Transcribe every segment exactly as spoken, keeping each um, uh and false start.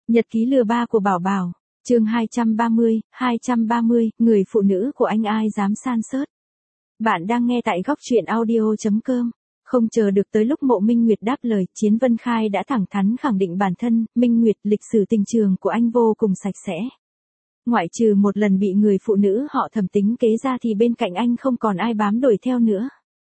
Nhật ký lừa ba của Bảo Bảo, chương hai trăm ba mươi, hai trăm ba mươi, người phụ nữ của anh ai dám san sớt. Bạn đang nghe tại góc truyện audio chấm com. Không chờ được tới lúc Mộ Minh Nguyệt đáp lời, Chiến Vân Khai đã thẳng thắn khẳng định bản thân. Minh Nguyệt, lịch sử tình trường của anh vô cùng sạch sẽ. Ngoại trừ một lần bị người phụ nữ họ Thẩm tính kế ra thì bên cạnh anh không còn ai bám đuổi theo nữa.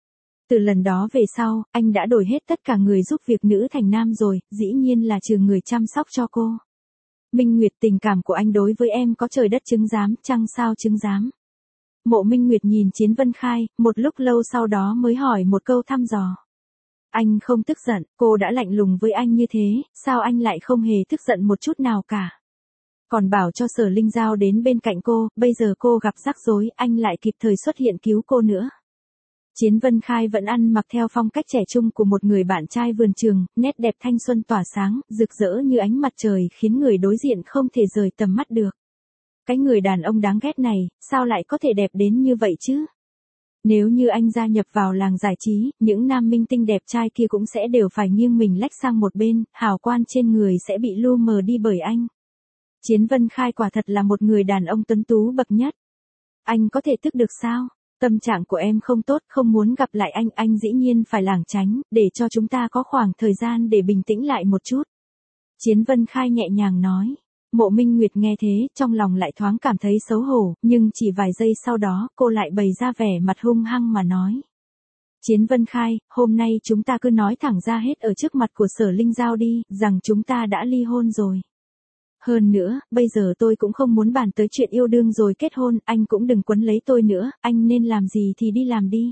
Từ lần đó về sau, anh đã đổi hết tất cả người giúp việc nữ thành nam rồi, dĩ nhiên là trừ người chăm sóc cho cô. Minh Nguyệt, tình cảm của anh đối với em có trời đất chứng giám, trăng sao chứng giám. Mộ Minh Nguyệt nhìn Chiến Vân Khai, một lúc lâu sau đó mới hỏi một câu thăm dò. Anh không tức giận, cô đã lạnh lùng với anh như thế, sao anh lại không hề tức giận một chút nào cả. Còn bảo cho Sở Linh Giao đến bên cạnh cô, bây giờ cô gặp rắc rối, anh lại kịp thời xuất hiện cứu cô nữa. Chiến Vân Khai vẫn ăn mặc theo phong cách trẻ trung của một người bạn trai vườn trường, nét đẹp thanh xuân tỏa sáng, rực rỡ như ánh mặt trời khiến người đối diện không thể rời tầm mắt được. Cái người đàn ông đáng ghét này, sao lại có thể đẹp đến như vậy chứ? Nếu như anh gia nhập vào làng giải trí, những nam minh tinh đẹp trai kia cũng sẽ đều phải nghiêng mình lách sang một bên, hào quang trên người sẽ bị lu mờ đi bởi anh. Chiến Vân Khai quả thật là một người đàn ông tuấn tú bậc nhất. Anh có thể tức được sao? Tâm trạng của em không tốt, không muốn gặp lại anh, anh dĩ nhiên phải lảng tránh, để cho chúng ta có khoảng thời gian để bình tĩnh lại một chút. Chiến Vân Khai nhẹ nhàng nói. Mộ Minh Nguyệt nghe thế, trong lòng lại thoáng cảm thấy xấu hổ, nhưng chỉ vài giây sau đó, cô lại bày ra vẻ mặt hung hăng mà nói. Chiến Vân Khai, hôm nay chúng ta cứ nói thẳng ra hết ở trước mặt của Sở Linh Giao đi, rằng chúng ta đã ly hôn rồi. Hơn nữa, bây giờ tôi cũng không muốn bàn tới chuyện yêu đương rồi kết hôn, anh cũng đừng quấn lấy tôi nữa, anh nên làm gì thì đi làm đi.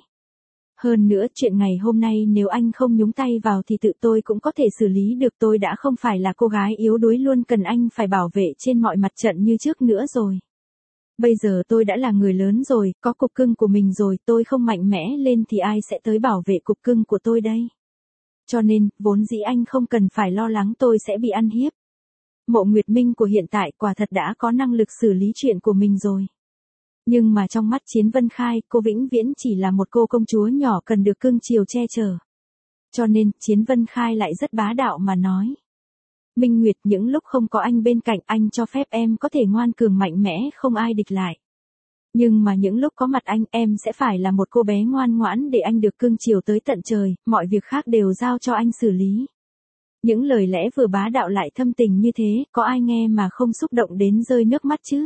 Hơn nữa, chuyện ngày hôm nay nếu anh không nhúng tay vào thì tự tôi cũng có thể xử lý được, tôi đã không phải là cô gái yếu đuối luôn cần anh phải bảo vệ trên mọi mặt trận như trước nữa rồi. Bây giờ tôi đã là người lớn rồi, có cục cưng của mình rồi, tôi không mạnh mẽ lên thì ai sẽ tới bảo vệ cục cưng của tôi đây. Cho nên, vốn dĩ anh không cần phải lo lắng tôi sẽ bị ăn hiếp. Mộ Nguyệt Minh của hiện tại quả thật đã có năng lực xử lý chuyện của mình rồi. Nhưng mà trong mắt Chiến Vân Khai, cô vĩnh viễn chỉ là một cô công chúa nhỏ cần được cưng chiều che chở. Cho nên, Chiến Vân Khai lại rất bá đạo mà nói. Minh Nguyệt, những lúc không có anh bên cạnh, anh cho phép em có thể ngoan cường mạnh mẽ không ai địch lại. Nhưng mà những lúc có mặt anh, em sẽ phải là một cô bé ngoan ngoãn để anh được cưng chiều tới tận trời, mọi việc khác đều giao cho anh xử lý. Những lời lẽ vừa bá đạo lại thâm tình như thế, có ai nghe mà không xúc động đến rơi nước mắt chứ?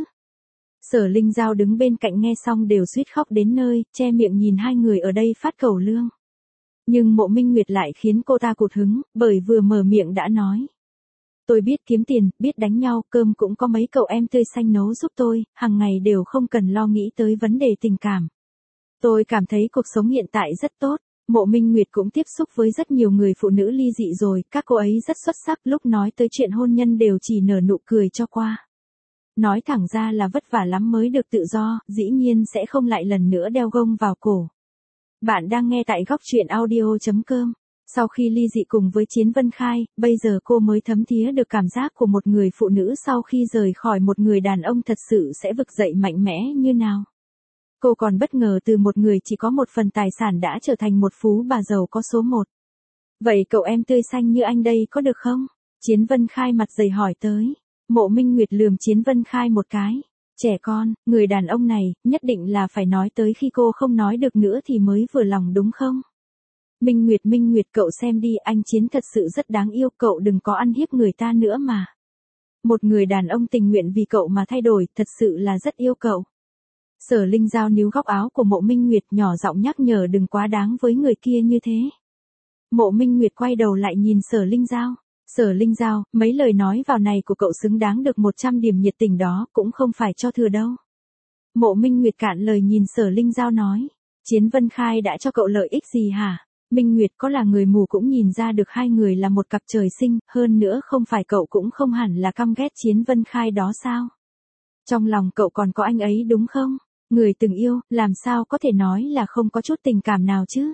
Sở Linh Giao đứng bên cạnh nghe xong đều suýt khóc đến nơi, che miệng nhìn hai người ở đây phát cầu lương. Nhưng Mộ Minh Nguyệt lại khiến cô ta cụt hứng, bởi vừa mở miệng đã nói. Tôi biết kiếm tiền, biết đánh nhau, cơm cũng có mấy cậu em tươi xanh nấu giúp tôi, hàng ngày đều không cần lo nghĩ tới vấn đề tình cảm. Tôi cảm thấy cuộc sống hiện tại rất tốt. Mộ Minh Nguyệt cũng tiếp xúc với rất nhiều người phụ nữ ly dị rồi, các cô ấy rất xuất sắc, lúc nói tới chuyện hôn nhân đều chỉ nở nụ cười cho qua. Nói thẳng ra là vất vả lắm mới được tự do, dĩ nhiên sẽ không lại lần nữa đeo gông vào cổ. Bạn đang nghe tại góc truyện audio chấm com. Sau khi ly dị cùng với Chiến Vân Khai, bây giờ cô mới thấm thía được cảm giác của một người phụ nữ sau khi rời khỏi một người đàn ông thật sự sẽ vực dậy mạnh mẽ như nào. Cô còn bất ngờ từ một người chỉ có một phần tài sản đã trở thành một phú bà giàu có số một. Vậy cậu em tươi xanh như anh đây có được không? Chiến Vân Khai mặt dày hỏi tới. Mộ Minh Nguyệt lườm Chiến Vân Khai một cái. Trẻ con, người đàn ông này, nhất định là phải nói tới khi cô không nói được nữa thì mới vừa lòng đúng không? Minh Nguyệt Minh Nguyệt cậu xem đi, anh Chiến thật sự rất đáng yêu, cậu đừng có ăn hiếp người ta nữa mà. Một người đàn ông tình nguyện vì cậu mà thay đổi, thật sự là rất yêu cậu. Sở Linh Giao níu góc áo của Mộ Minh Nguyệt nhỏ giọng nhắc nhở đừng quá đáng với người kia như thế. Mộ Minh Nguyệt quay đầu lại nhìn Sở Linh Giao. Sở Linh Giao, mấy lời nói vào này của cậu xứng đáng được một trăm điểm nhiệt tình đó, cũng không phải cho thừa đâu. Mộ Minh Nguyệt cạn lời nhìn Sở Linh Giao nói. Chiến Vân Khai đã cho cậu lợi ích gì hả? Minh Nguyệt có là người mù cũng nhìn ra được hai người là một cặp trời sinh, hơn nữa không phải cậu cũng không hẳn là căm ghét Chiến Vân Khai đó sao? Trong lòng cậu còn có anh ấy đúng không? Người từng yêu, làm sao có thể nói là không có chút tình cảm nào chứ?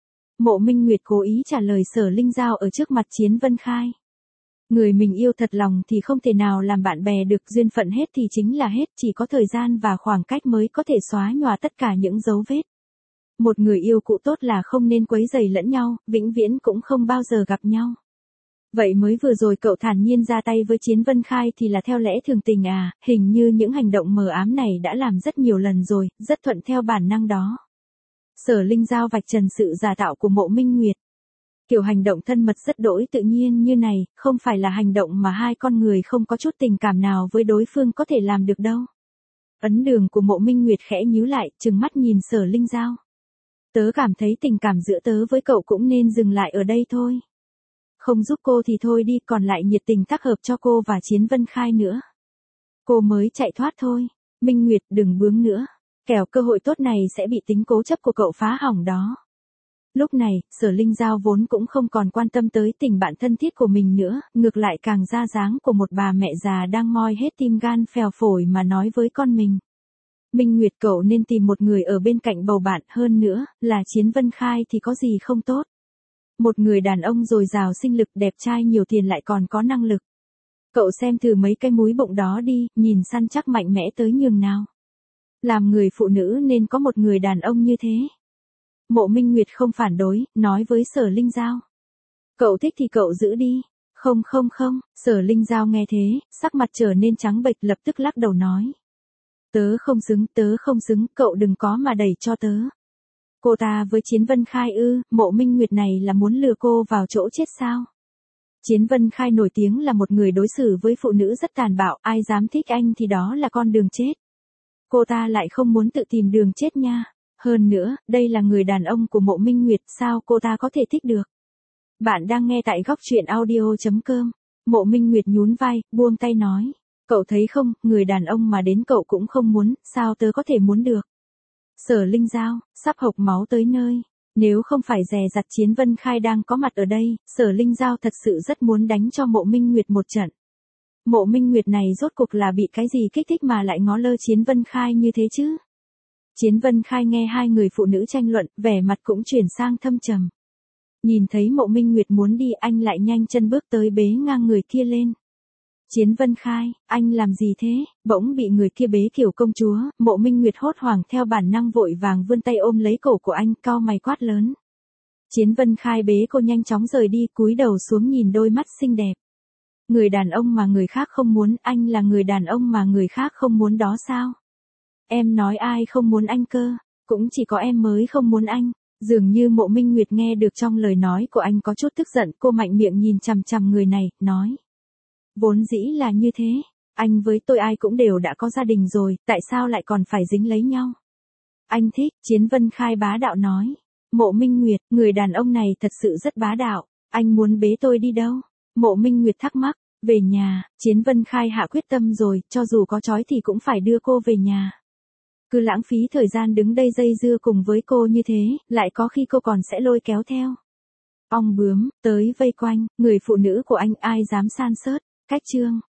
Mộ Minh Nguyệt cố ý trả lời Sở Linh Giao ở trước mặt Chiến Vân Khai. Người mình yêu thật lòng thì không thể nào làm bạn bè được, duyên phận hết thì chính là hết, chỉ có thời gian và khoảng cách mới có thể xóa nhòa tất cả những dấu vết. Một người yêu cũ tốt là không nên quấy rầy lẫn nhau, vĩnh viễn cũng không bao giờ gặp nhau. Vậy mới vừa rồi cậu thản nhiên ra tay với Chiến Vân Khai thì là theo lẽ thường tình à, hình như những hành động mờ ám này đã làm rất nhiều lần rồi, rất thuận theo bản năng đó. Sở Linh Giao vạch trần sự giả tạo của Mộ Minh Nguyệt. Kiểu hành động thân mật rất đỗi tự nhiên như này, không phải là hành động mà hai con người không có chút tình cảm nào với đối phương có thể làm được đâu. Ấn đường của Mộ Minh Nguyệt khẽ nhíu lại, trừng mắt nhìn Sở Linh Giao. Tớ cảm thấy tình cảm giữa tớ với cậu cũng nên dừng lại ở đây thôi. Không giúp cô thì thôi đi, còn lại nhiệt tình tác hợp cho cô và Chiến Vân Khai nữa. Cô mới chạy thoát thôi. Minh Nguyệt đừng bướng nữa. Kẻo cơ hội tốt này sẽ bị tính cố chấp của cậu phá hỏng đó. Lúc này, Sở Linh Giao vốn cũng không còn quan tâm tới tình bạn thân thiết của mình nữa, ngược lại càng ra dáng của một bà mẹ già đang moi hết tim gan phèo phổi mà nói với con mình. Minh Nguyệt cậu nên tìm một người ở bên cạnh bầu bạn, hơn nữa, là Chiến Vân Khai thì có gì không tốt. Một người đàn ông dồi dào sinh lực, đẹp trai, nhiều tiền lại còn có năng lực. Cậu xem thử mấy cái múi bụng đó đi, nhìn săn chắc mạnh mẽ tới nhường nào. Làm người phụ nữ nên có một người đàn ông như thế. Mộ Minh Nguyệt không phản đối, nói với Sở Linh Giao. Cậu thích thì cậu giữ đi. Không không không, Sở Linh Giao nghe thế, sắc mặt trở nên trắng bệch, lập tức lắc đầu nói. Tớ không xứng, tớ không xứng, cậu đừng có mà đẩy cho tớ. Cô ta với Chiến Vân Khai ư, Mộ Minh Nguyệt này là muốn lừa cô vào chỗ chết sao? Chiến Vân Khai nổi tiếng là một người đối xử với phụ nữ rất tàn bạo, ai dám thích anh thì đó là con đường chết. Cô ta lại không muốn tự tìm đường chết nha. Hơn nữa, đây là người đàn ông của Mộ Minh Nguyệt, sao cô ta có thể thích được? Bạn đang nghe tại góc truyện audio chấm com. Mộ Minh Nguyệt nhún vai, buông tay nói. Cậu thấy không, người đàn ông mà đến cậu cũng không muốn, sao tớ có thể muốn được? Sở Linh Giao, sắp hộc máu tới nơi. Nếu không phải dè dặt Chiến Vân Khai đang có mặt ở đây, Sở Linh Giao thật sự rất muốn đánh cho Mộ Minh Nguyệt một trận. Mộ Minh Nguyệt này rốt cuộc là bị cái gì kích thích mà lại ngó lơ Chiến Vân Khai như thế chứ? Chiến Vân Khai nghe hai người phụ nữ tranh luận, vẻ mặt cũng chuyển sang thâm trầm. Nhìn thấy Mộ Minh Nguyệt muốn đi, anh lại nhanh chân bước tới bế ngang người kia lên. Chiến Vân Khai, anh làm gì thế? Bỗng bị người kia bế kiểu công chúa, Mộ Minh Nguyệt hốt hoảng theo bản năng vội vàng vươn tay ôm lấy cổ của anh, cau mày quát lớn. Chiến Vân Khai bế cô nhanh chóng rời đi, cúi đầu xuống nhìn đôi mắt xinh đẹp. Người đàn ông mà người khác không muốn, anh là người đàn ông mà người khác không muốn đó sao? Em nói ai không muốn anh cơ? Cũng chỉ có em mới không muốn anh. Dường như Mộ Minh Nguyệt nghe được trong lời nói của anh có chút tức giận, cô mạnh miệng nhìn chằm chằm người này, nói. Vốn dĩ là như thế, anh với tôi ai cũng đều đã có gia đình rồi, tại sao lại còn phải dính lấy nhau? Anh thích, Chiến Vân Khai bá đạo nói. Mộ Minh Nguyệt, người đàn ông này thật sự rất bá đạo, anh muốn bế tôi đi đâu? Mộ Minh Nguyệt thắc mắc, về nhà, Chiến Vân Khai hạ quyết tâm rồi, cho dù có trói thì cũng phải đưa cô về nhà. Cứ lãng phí thời gian đứng đây dây dưa cùng với cô như thế, lại có khi cô còn sẽ lôi kéo theo. Ong bướm, tới vây quanh, người phụ nữ của anh ai dám san sớt, cách chương.